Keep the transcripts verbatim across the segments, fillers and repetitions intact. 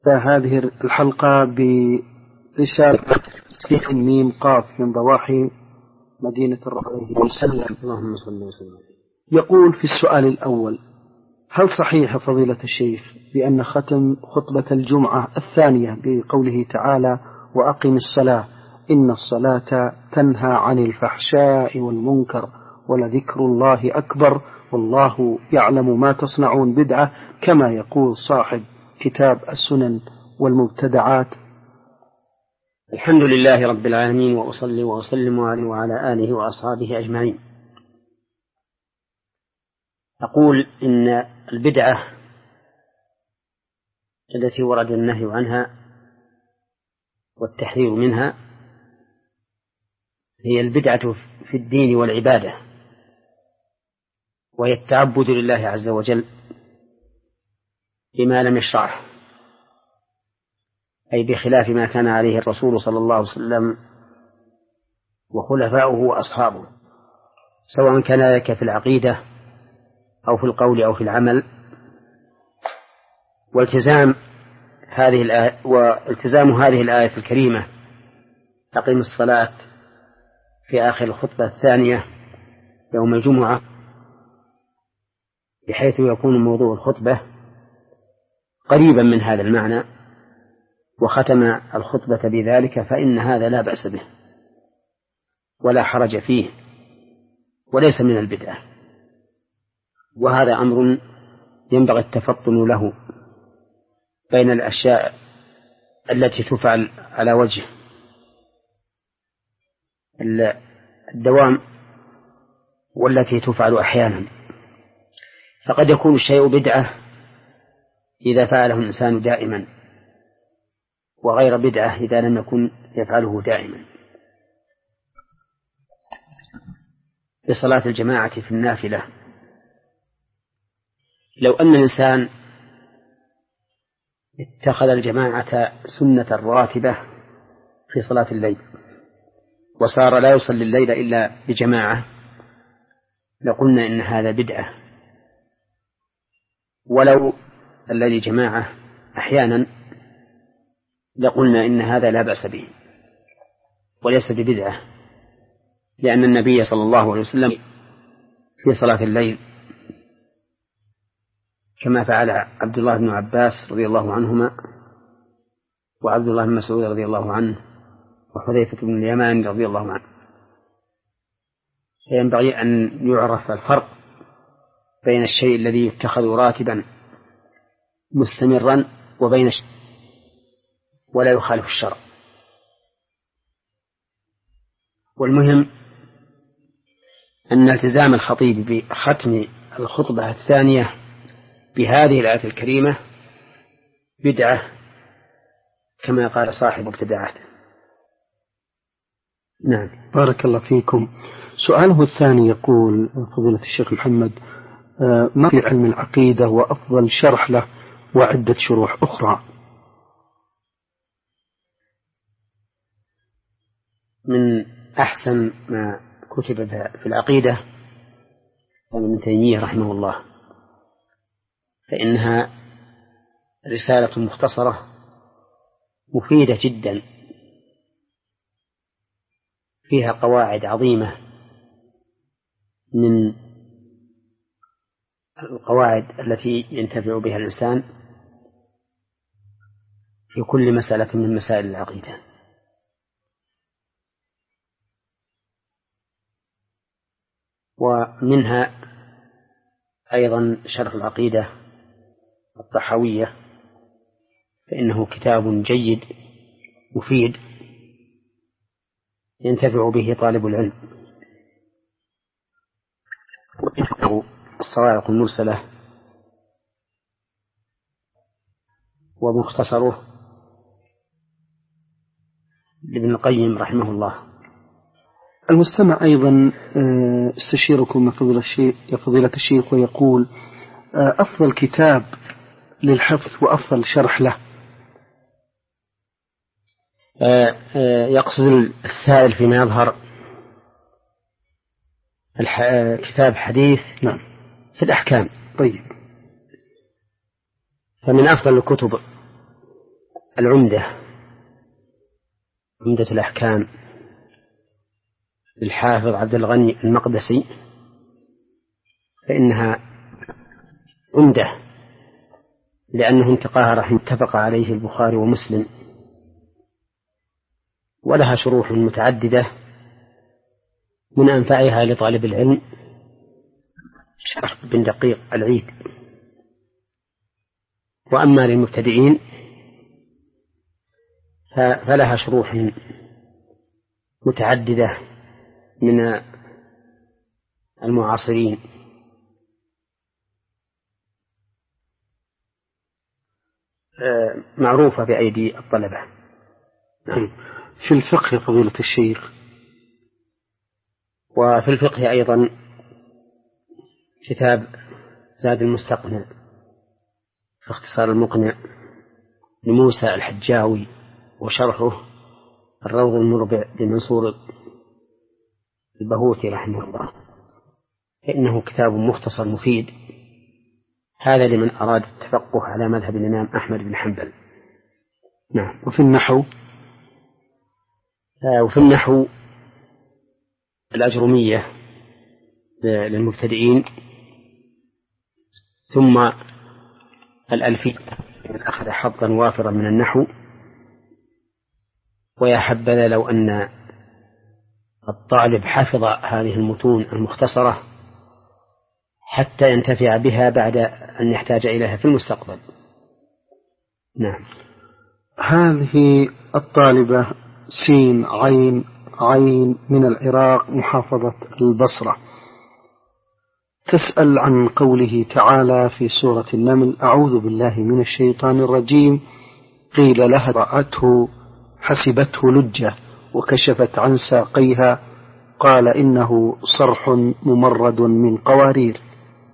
هذه الحلقة برسالة ميم قاف من ضواحي مدينة الرحمن وسلم. اللهم صل وسلم. يقول في السؤال الأول: هل صحيح فضيلة الشيخ بأن ختم خطبة الجمعة الثانية بقوله تعالى وأقم الصلاة إن الصلاة تنهى عن الفحشاء والمنكر ولذكر الله أكبر والله يعلم ما تصنعون بدعة كما يقول صاحب كتاب السنن والمبتدعات؟ الحمد لله رب العالمين، وأصلي وأسلم عليه وعلى آله وأصحابه أجمعين. أقول إن البدعة التي ورد النهي عنها والتحذير منها هي البدعة في الدين والعبادة، وهي التعبد لله عز وجل بما لم يشرعه، أي بخلاف ما كان عليه الرسول صلى الله عليه وسلم وخلفاؤه وأصحابه، سواء كان ذلك في العقيدة أو في القول أو في العمل. والتزام هذه الآية والتزام هذه الآية الكريمة أقم الصلاة في آخر الخطبة الثانية يوم الجمعة، بحيث يكون موضوع الخطبة قريبا من هذا المعنى، وختم الخطبة بذلك، فإن هذا لا بأس به ولا حرج فيه وليس من البدعة، وهذا أمر ينبغي التفطن له بين الأشياء التي تفعل على وجه الدوام والتي تفعل أحيانا. فقد يكون الشيء بدعة إذا فعله الإنسان دائما، وغير بدعة إذا لم يكن يفعله دائما. في صلاة الجماعة في النافلة، لو أن الإنسان اتخذ الجماعة سنة راتبة في صلاة الليل وصار لا يصلي الليل إلا بجماعة، لقلنا إن هذا بدعة. ولو الذي جماعة أحيانا لقلنا إن هذا لا بأس به وليس ببدعة، لأن النبي صلى الله عليه وسلم في صلاة الليل كما فعل عبد الله بن عباس رضي الله عنهما وعبد الله بن مسعود رضي الله عنه وحذيفة بن اليمان رضي الله عنه. فينبغي أن يعرف الفرق بين الشيء الذي يتخذ راتبا مستمرا وبين الشيء ولا يخالف الشرع. والمهم أن التزام الخطيب بختم الخطبة الثانية بهذه الآية الكريمة بدعة كما قال صاحب ابتداعات. نعم، بارك الله فيكم. سؤاله الثاني يقول: فضيلة الشيخ محمد، ما في علم العقيدة وأفضل شرح له وعدة شروح أخرى؟ من أحسن ما كتب في العقيدة عن ابن تيمية رحمه الله، فإنها رسالة مختصرة مفيدة جدا، فيها قواعد عظيمة من القواعد التي ينتفع بها الإنسان في كل مسألة من مسائل العقيدة. ومنها أيضا شرح العقيدة الطحاوية، فإنه كتاب جيد مفيد ينتفع به طالب العلم. وإنه الصواعق المرسلة ومختصره لابن القيم رحمه الله. المستمع أيضا استشيركم يا فضيلة الشيخ ويقول: أفضل كتاب للحفظ وأفضل شرح له؟ يقصد السائل فيما يظهر كتاب حديث نعم في الأحكام. طيب، فمن أفضل الكتب العمدة عمدة الأحكام للحافظ عبد الغني المقدسي فإنها عمدة لأنه انتقاها رحمه اتفق عليه البخاري ومسلم، ولها شروح متعددة من أنفعها لطالب العلم شرح بن دقيق العيد. وأما للمبتدئين فلها شروح متعددة من المعاصرين. معروفة بأيدي الطلبة. في الفقه فضيلة الشيخ، وفي الفقه أيضا كتاب زاد المستقنع في اختصار المقنع لموسى الحجاوي، وشرحه الروض المربع لمنصور البهوتي رحمه الله، فإنه كتاب مختصر مفيد، هذا لمن أراد التفقه على مذهب الإمام أحمد بن حنبل. نعم. وفي النحو آه وفي النحو الأجرمية للمبتدئين، ثم الألفية من أخذ حظا وافرا من النحو. ويا حبذا لو أن الطالب حفظ هذه المتون المختصرة حتى ينتفع بها بعد أن يحتاج إليها في المستقبل. نعم. هذه الطالبة سين عين عين من العراق محافظة البصرة تسأل عن قوله تعالى في سورة النمل: أعوذ بالله من الشيطان الرجيم، قيل لها رأته حسبته لجة وكشفت عن ساقيها قال إنه صرح ممرد من قوارير.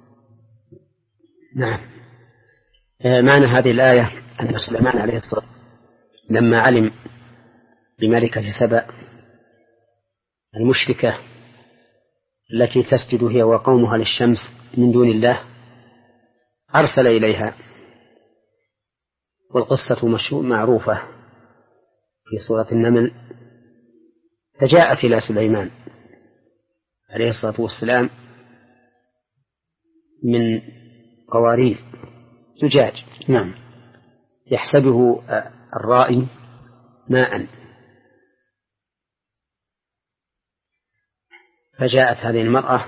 نعم. معنى هذه الآية أن سليمان عليه الصلاة لما علم بملكة سبأ المشركة التي تسجد هي وقومها للشمس من دون الله أرسل إليها، والقصة معروفة في سورة النمل. فجاءت إلى سليمان عليه الصلاة والسلام من قوارير زجاج، نعم، يحسبه الرائي ماء. فجاءت هذه المرأة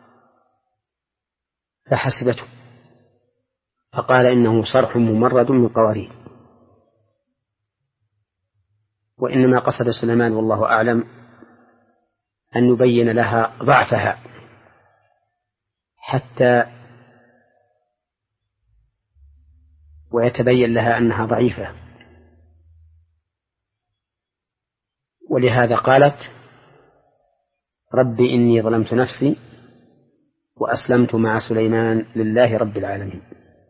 فحسبته فقال إنه صرح ممرد من قوارير. وإنما قصد سليمان والله أعلم أن يبين لها ضعفها حتى ويتبين لها أنها ضعيفة، ولهذا قالت: ربي إني ظلمت نفسي وأسلمت مع سليمان لله رب العالمين.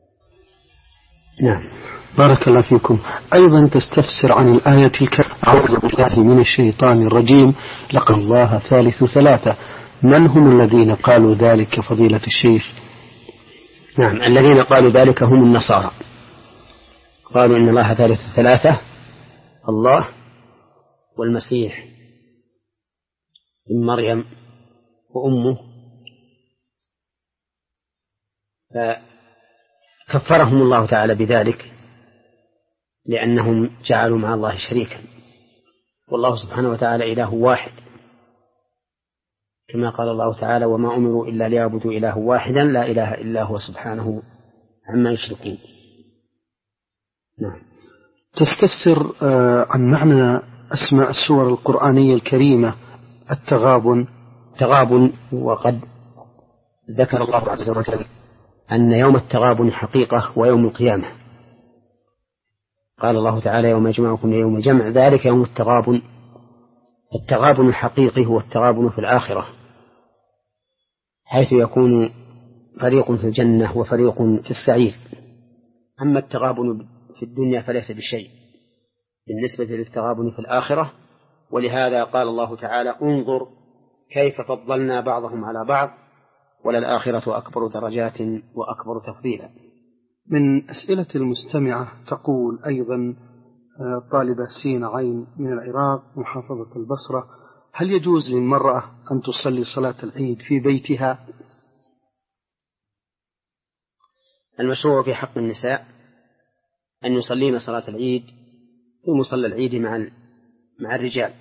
نعم، بارك الله فيكم. أيضا تستفسر عن الآية الكريمة: أعوذ بالله من الشيطان الرجيم، لقد الله ثالث ثلاثة. من هم الذين قالوا ذلك فضيلة الشيخ؟ نعم، الذين قالوا ذلك هم النصارى، قالوا إن الله ثالث ثلاثة، الله والمسيح ابن مريم وأمه، فكفرهم الله تعالى بذلك لأنهم جعلوا مع الله شريكا، والله سبحانه وتعالى إله واحد، كما قال الله تعالى: وما أمروا إلا ليعبدوا إله واحدا لا إله إلا هو سبحانه عما يشركون. نعم. تستفسر عن معنى أسماء السور القرآنية الكريمة التغابن. تغابن، وقد ذكر الله عز وجل أن يوم التغابن حقيقة ويوم القيامة. قال الله تعالى: يوم يجمعكم ليوم الجمع ذلك يوم التغابن. التغابن الحقيقي هو التغابن في الآخرة، حيث يكون فريق في الجنة وفريق في السعير. أما التغابن في الدنيا فليس بشيء بالنسبة للتغابن في الآخرة، ولهذا قال الله تعالى: انظر كيف فضلنا بعضهم على بعض وللآخرة أكبر درجات وأكبر تفضيلا. من أسئلة المستمعة تقول أيضا: طالبة سين عين من العراق محافظة البصرة: هل يجوز للمرأة أن تصلي صلاة العيد في بيتها؟ المشروع في حق النساء أن يصلين صلاة العيد في مصلى العيد مع مع الرجال،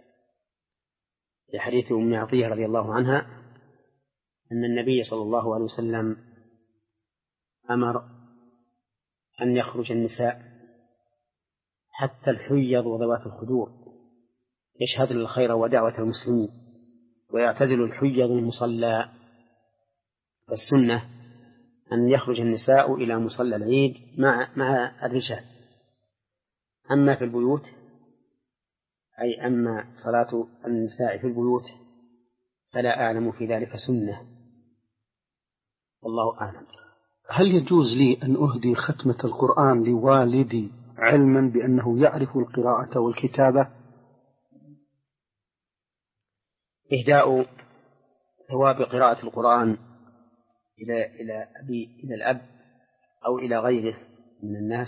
لحديث أم عطية رضي الله عنها أن النبي صلى الله عليه وسلم أمر أن يخرج النساء حتى الحيض وذوات الخدور يشهد الخير ودعوة المسلمين، ويعتزل الحيض المصلى. فالسنة أن يخرج النساء إلى مصلى العيد مع مع الرجال. أما في البيوت، أي أما صلاة النساء في البيوت، فلا أعلم في ذلك سنة، والله أعلم. هل يجوز لي أن أهدي ختمة القرآن لوالدي علما بأنه يعرف القراءة والكتابة؟ إهداء ثواب قراءة القرآن إلى إلى أبي إلى الأب أو إلى غيره من الناس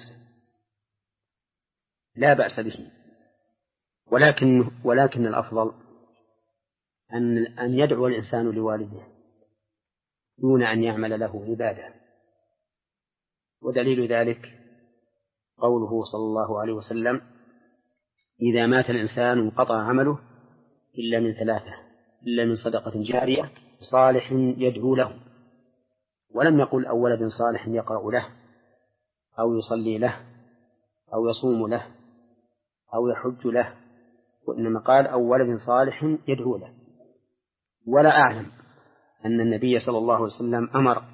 لا بأس به، ولكن ولكن الأفضل أن أن يدعو الإنسان لوالده دون أن يعمل له عبادة. ودليل ذلك قوله صلى الله عليه وسلم: إذا مات الإنسان انقطع عمله إلا من ثلاثة، إلا من صدقة جارية صالح يدعو له. ولم يقل أو ولد صالح يقرأ له أو يصلي له أو يصوم له أو يحج له، وإنما قال أو ولد صالح يدعو له. ولا أعلم أن النبي صلى الله عليه وسلم أمر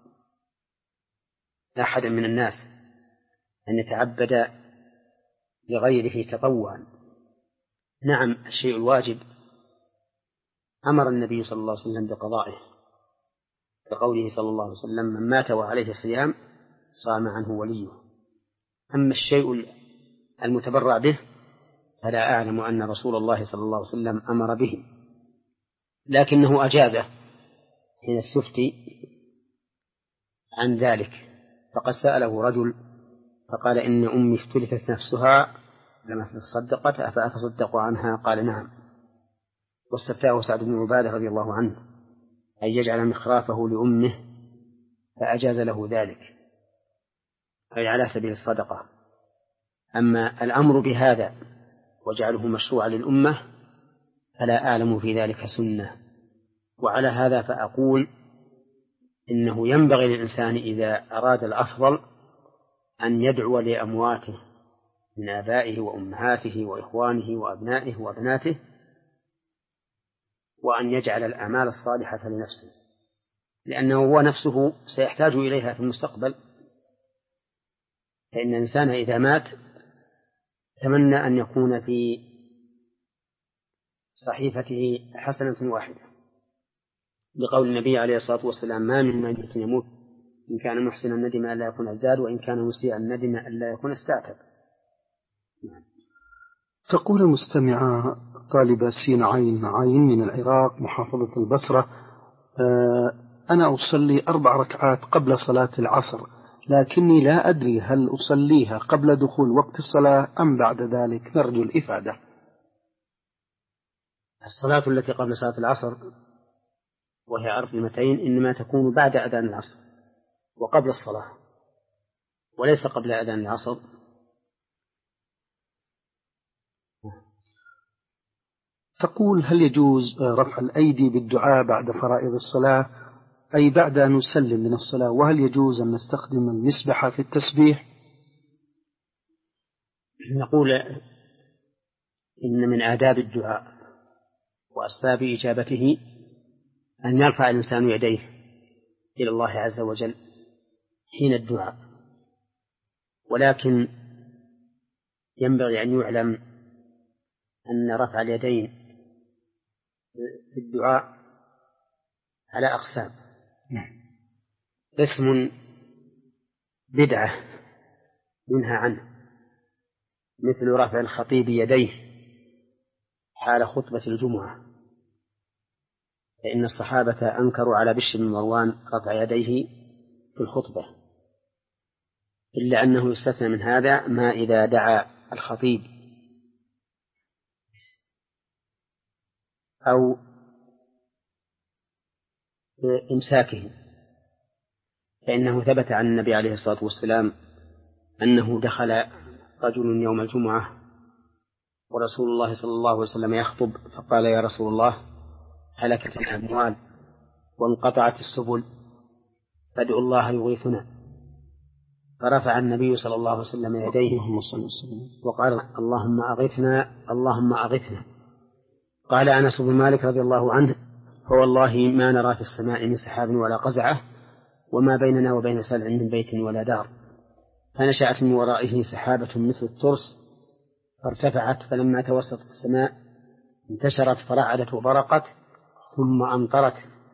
أحدا من الناس أن يتعبد لغيره تطوعا. نعم، الشيء الواجب أمر النبي صلى الله عليه وسلم بقضائه، كقوله صلى الله عليه وسلم: من مات وعليه صيام صام عنه وليه. أما الشيء المتبرع به فلا أعلم أن رسول الله صلى الله عليه وسلم أمر به، لكنه أجازه حين استفتي عن ذلك. فقد سأله رجل فقال: إن أمي افتلتت نفسها لما تصدقت أفأتصدق عنها؟ قال: نعم. واستفتاه سعد بن عبادة رضي الله عنه أن يجعل مخرافه لأمه فأجاز له ذلك، أي على سبيل الصدقة. أما الأمر بهذا وجعله مشروعا للأمة فلا أعلم في ذلك سنة. وعلى هذا فأقول إنه ينبغي للإنسان إذا أراد الأفضل أن يدعو لأمواته من آبائه وأمهاته وإخوانه وأبنائه وأبناته، وأن يجعل الأعمال الصالحة لنفسه، لأنه هو نفسه سيحتاج إليها في المستقبل. فإن الإنسان إذا مات تمنى أن يكون في صحيفته حسنة واحدة، لقول النبي عليه الصلاة والسلام: ما من ميت يموت إن كان محسنا ندم ألا يكون ازداد، وإن كان مسيئا ندم ألا يكون استعتب. تقول المستمعة طالبة سين عين عين من العراق محافظة البصرة: أنا أصلي أربع ركعات قبل صلاة العصر، لكني لا أدري هل أصليها قبل دخول وقت الصلاة أم بعد ذلك، نرجو الإفادة. الصلاة التي قبل صلاة العصر وهي أربعتين إنما تكون بعد أذان العصر وقبل الصلاة، وليس قبل أذان العصر. تقول: هل يجوز رفع الأيدي بالدعاء بعد فرائض الصلاة، أي بعد أن نسلم من الصلاة؟ وهل يجوز أن نستخدم المسبحة في التسبيح؟ نقول إن من آداب الدعاء وأسباب إجابته أن يرفع الإنسان يديه إلى الله عز وجل حين الدعاء، ولكن ينبغي أن يعلم أن رفع اليدين في الدعاء على أقسام. قسم بدعة منها عنه، مثل رفع الخطيب يديه حال خطبة الجمعة، فإن الصحابة أنكروا على بشر بن مروان رفع يديه في الخطبة، إلا أنه يستثنى من هذا ما إذا دعا الخطيب أو إمساكه، فإنه ثبت عن النبي عليه الصلاة والسلام أنه دخل رجل يوم الجمعة ورسول الله صلى الله عليه وسلم يخطب، فقال: يا رسول الله، هلكت الأموال وانقطعت السبل، فادعوا الله يغيثنا. فرفع النبي صلى الله عليه وسلم يديه وقال: اللهم أغثنا، اللهم أغثنا. قال أنس بن مالك رضي الله عنه: فوالله ما نرى في السماء من سحاب ولا قزعة، وما بيننا وبين سلع من بيت ولا دار. فنشأت من ورائه سحابة مثل الترس فارتفعت، فلما توسطت السماء انتشرت فرعدت وبرقت ثم أمطرت،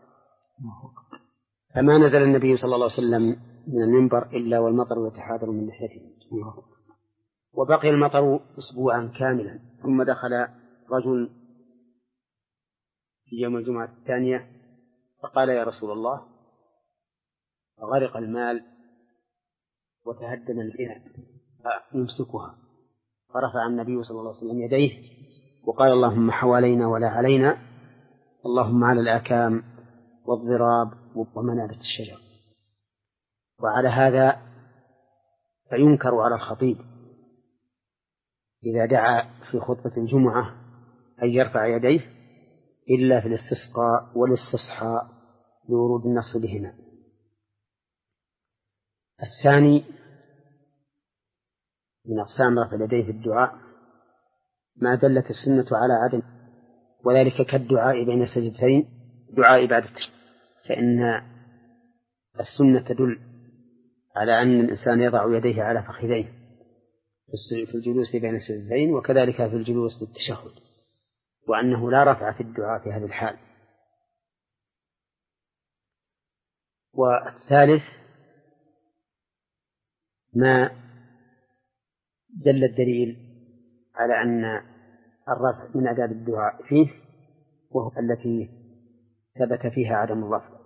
فما نزل النبي صلى الله عليه وسلم من المنبر إلا والمطر يتحاذر من ناحيته. وبقي المطر أسبوعا كاملا، ثم دخل رجل في يوم الجمعة الثانية فقال: يا رسول الله، غرق المال وتهدم البناء فيمسكها. فرفع النبي صلى الله عليه وسلم يديه وقال: اللهم حوالينا ولا علينا، اللهم على الآكام والضراب ومنابت الشجر. وعلى هذا فينكر على الخطيب إذا دعا في خطبة الجمعة أن يرفع يديه إلا في الاستسقاء والاستصحاء لورود النص بهما. الثاني من أقسام رفع اليدين في الدعاء ما دلت السنة على عدم، وذلك كالدعاء بين السجدتين دعاء بعد التشهد، فإن السنة تدل على أن الإنسان يضع يديه على فخذيه في الجلوس بين السجدتين، وكذلك في الجلوس للتشهد، وأنه لا رفع في الدعاء في هذه الحال. والثالث ما دل الدليل على أن الرفع من آداب الدعاء فيه، وهو التي ثبت فيها عدم الرفع.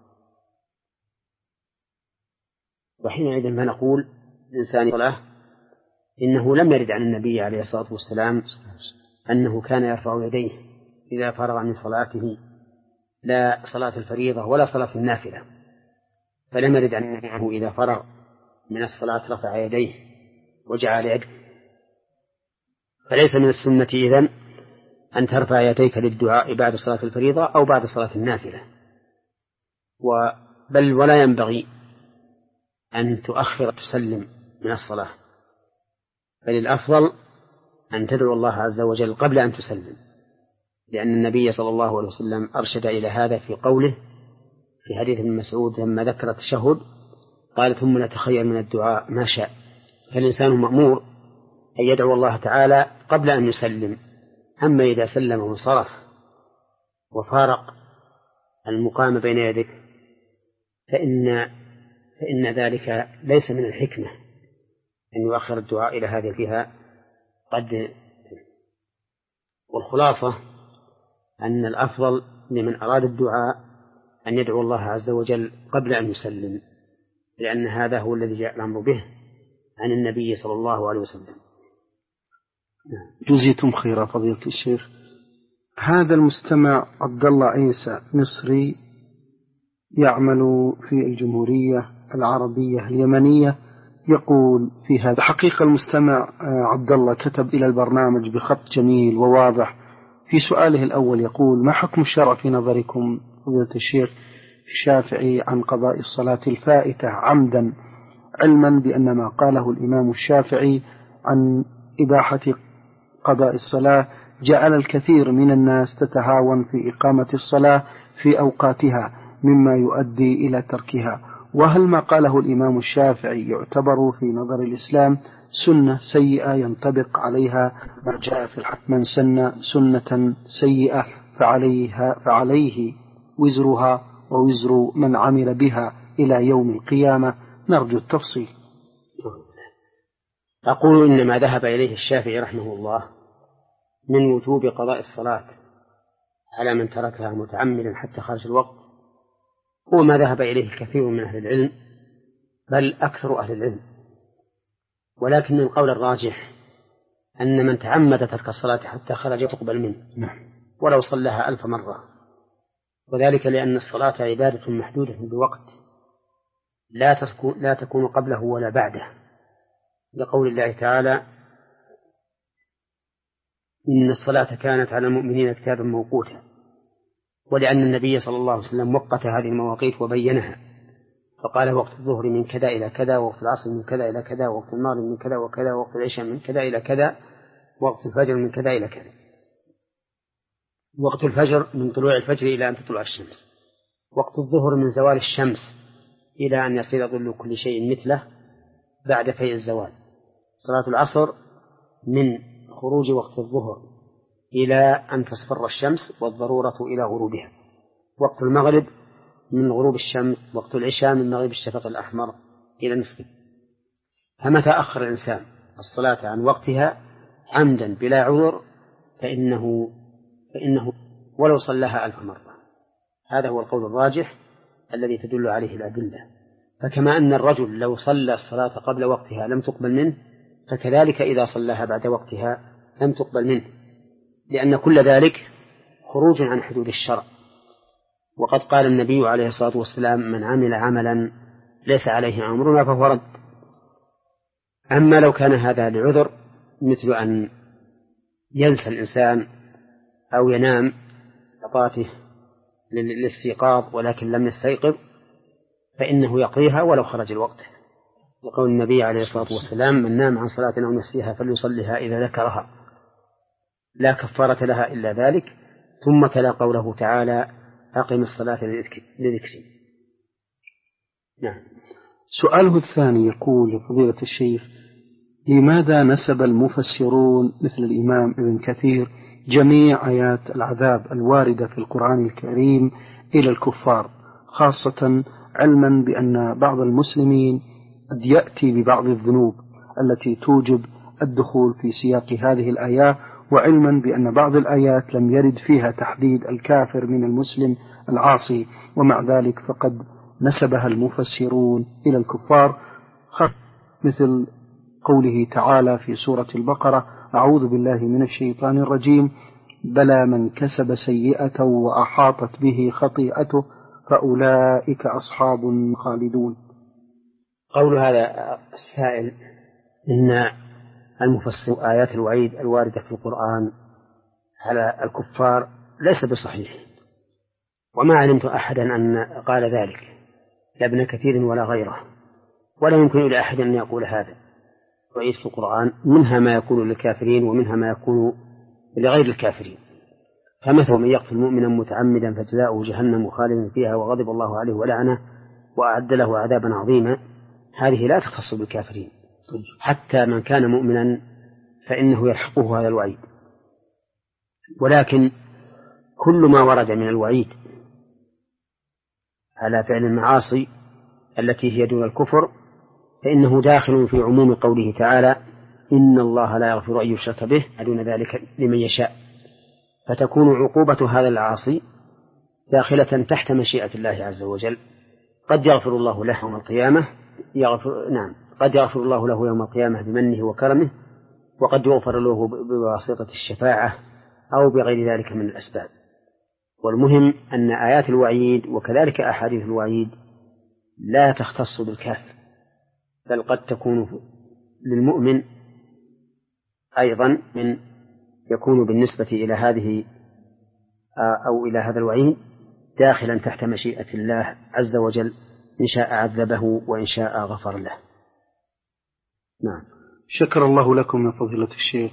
وحينئذ ما نقول الإنسان صلاة إنه لم يرد عن النبي عليه الصلاة والسلام أنه كان يرفع يديه إذا فرغ من صلاته، لا صلاة الفريضة ولا صلاة النافلة، فلم يرد عن النبي إذا فرغ من الصلاة رفع يديه وجعل يده. فليس من السنة إذن أن ترفع يديك للدعاء بعد صلاة الفريضة أو بعد صلاة النافلة، بل ولا ينبغي أن تؤخر تسلم من الصلاة، بل الأفضل أن تدعو الله عز وجل قبل أن تسلم، لأن النبي صلى الله عليه وسلم أرشد إلى هذا في قوله في حديث ابن مسعود لما ذكر التشهد قال: ثم نتخير من الدعاء ما شاء. فالإنسان مأمور أن يدعو الله تعالى قبل أن يسلم، أما إذا سلم وانصرف وفارق المقام بين يديك فإن فإن ذلك ليس من الحكمة أن يؤخر الدعاء إلى هذه فيها قد. والخلاصة أن الأفضل لمن أراد الدعاء أن يدعو الله عز وجل قبل أن يسلم، لأن هذا هو الذي جاء الأمر به عن النبي صلى الله عليه وسلم. جزيتم خيرا فضيلة الشيخ. هذا المستمع عبد الله عيسى مصري يعمل في الجمهورية العربية اليمنية، يقول في هذا: حقيقة المستمع عبد الله كتب إلى البرنامج بخط جميل وواضح. في سؤاله الأول يقول: ما حكم الشرع في نظركم فضيلة الشيخ الشافعي عن قضاء الصلاة الفائتة عمدا، علما بأن ما قاله الإمام الشافعي عن إباحة قضاء الصلاة جعل الكثير من الناس تتهاون في إقامة الصلاة في أوقاتها مما يؤدي إلى تركها، وهل ما قاله الإمام الشافعي يعتبر في نظر الإسلام سنة سيئة ينطبق عليها ما جاء في الحق؟ من سن سنة سيئة فعليها فعليه وزرها ووزر من عمل بها إلى يوم القيامة. نرجو التفصيل. أقول إن ما ذهب إليه الشافعي رحمه الله من وجوب قضاء الصلاة على من تركها متعمدا حتى خارج الوقت هو ما ذهب إليه الكثير من أهل العلم، بل أكثر أهل العلم، ولكن القول الراجح أن من تعمد ترك الصلاة حتى خرج تقبل منه ولو صلىها ألف مرة، وذلك لأن الصلاة عبادة محدودة بوقت لا تكون قبله ولا بعده، لقول الله تعالى إن الصلاة كانت على المؤمنين كتابا موقوتا، ولأن النبي صلى الله عليه وسلم وقت هذه المواقيت وبينها، فقال وقت الظهر من كذا إلى كذا، وقت العصر من كذا إلى كذا، وقت المغرب من كذا وكذا، وقت العشاء من كذا إلى كذا، وقت الفجر من كذا إلى كذا. وقت الفجر من طلوع الفجر إلى أن تطلع الشمس، وقت الظهر من زوال الشمس إلى أن يصير ظل كل شيء مثله بعد فيء الزوال. صلاة العصر من خروج وقت الظهر إلى أن تصفر الشمس والضرورة إلى غروبها. وقت المغرب من غروب الشمس، وقت العشاء من مغرب الشفق الأحمر إلى نصفه. فمتى أخر الإنسان الصلاة عن وقتها عمدا بلا عذر فإنه فإنه ولو صلىها ألف مرة. هذا هو القول الراجح الذي تدل عليه الأدلة. فكما أن الرجل لو صلى الصلاة قبل وقتها لم تقبل منه، فكذلك إذا صلىها بعد وقتها لم تقبل منه، لأن كل ذلك خروج عن حدود الشرع. وقد قال النبي عليه الصلاة والسلام من عمل عملا ليس عليه أمرنا فهو رد. أما لو كان هذا لعذر مثل أن ينسى الإنسان أو ينام لطاته للاستيقاظ ولكن لم يستيقظ فإنه يقضيها ولو خرج الوقت، وقول النبي عليه الصلاة والسلام من نام عن صلاة أو نسيها فليصلها إذا ذكرها لا كفارة لها إلا ذلك. ثم تلا قوله تعالى أقم الصلاة لذكري. نعم. سؤاله الثاني يقول فضيلة الشيخ: لماذا نسب المفسرون مثل الإمام ابن كثير جميع آيات العذاب الواردة في القرآن الكريم إلى الكفار، خاصة علما بأن بعض المسلمين قد يأتي ببعض الذنوب التي توجب الدخول في سياق هذه الآيات، وعلما بأن بعض الآيات لم يرد فيها تحديد الكافر من المسلم العاصي، ومع ذلك فقد نسبها المفسرون إلى الكفار، مثل قوله تعالى في سورة البقرة: أعوذ بالله من الشيطان الرجيم، بلى من كسب سيئة وأحاطت به خطيئته فأولئك أصحاب خالدون. قول هذا السائل إن المفسر آيات الوعيد الواردة في القرآن على الكفار ليس بصحيح، وما علمت أحدا أن قال ذلك، لا ابن كثير ولا غيره، ولا يمكن لأحد أن يقول هذا. وعيد في القرآن منها ما يكون للكافرين ومنها ما يكون لغير الكافرين. فمثل من يقتل مؤمنا متعمدا فجزاؤه جهنم خالدا فيها وغضب الله عليه ولعنه وأعد له عذابا عظيما، هذه لا تختص بالكافرين، حتى من كان مؤمنا فإنه يلحقه هذا الوعيد. ولكن كل ما ورد من الوعيد على فعل المعاصي التي هي دون الكفر فإنه داخل في عموم قوله تعالى: إن الله لا يغفر أن يشرك به دون ذلك لمن يشاء. فتكون عقوبة هذا العاصي داخلة تحت مشيئة الله عز وجل. قد يغفر الله له يوم القيامة يغفر نعم قد يغفر الله له يوم القيامة بمنه وكرمه، وقد يغفر له بواسطة الشفاعة أو بغير ذلك من الأسباب. والمهم أن آيات الوعيد وكذلك أحاديث الوعيد لا تختص بالكافر، بل قد تكون للمؤمن أيضا من يكون بالنسبة إلى هذه أو إلى هذا الوعيد داخلا تحت مشيئة الله عز وجل، إن شاء عذبه وإن شاء غفر له. نعم. شكر الله لكم يا فضيلة الشيخ.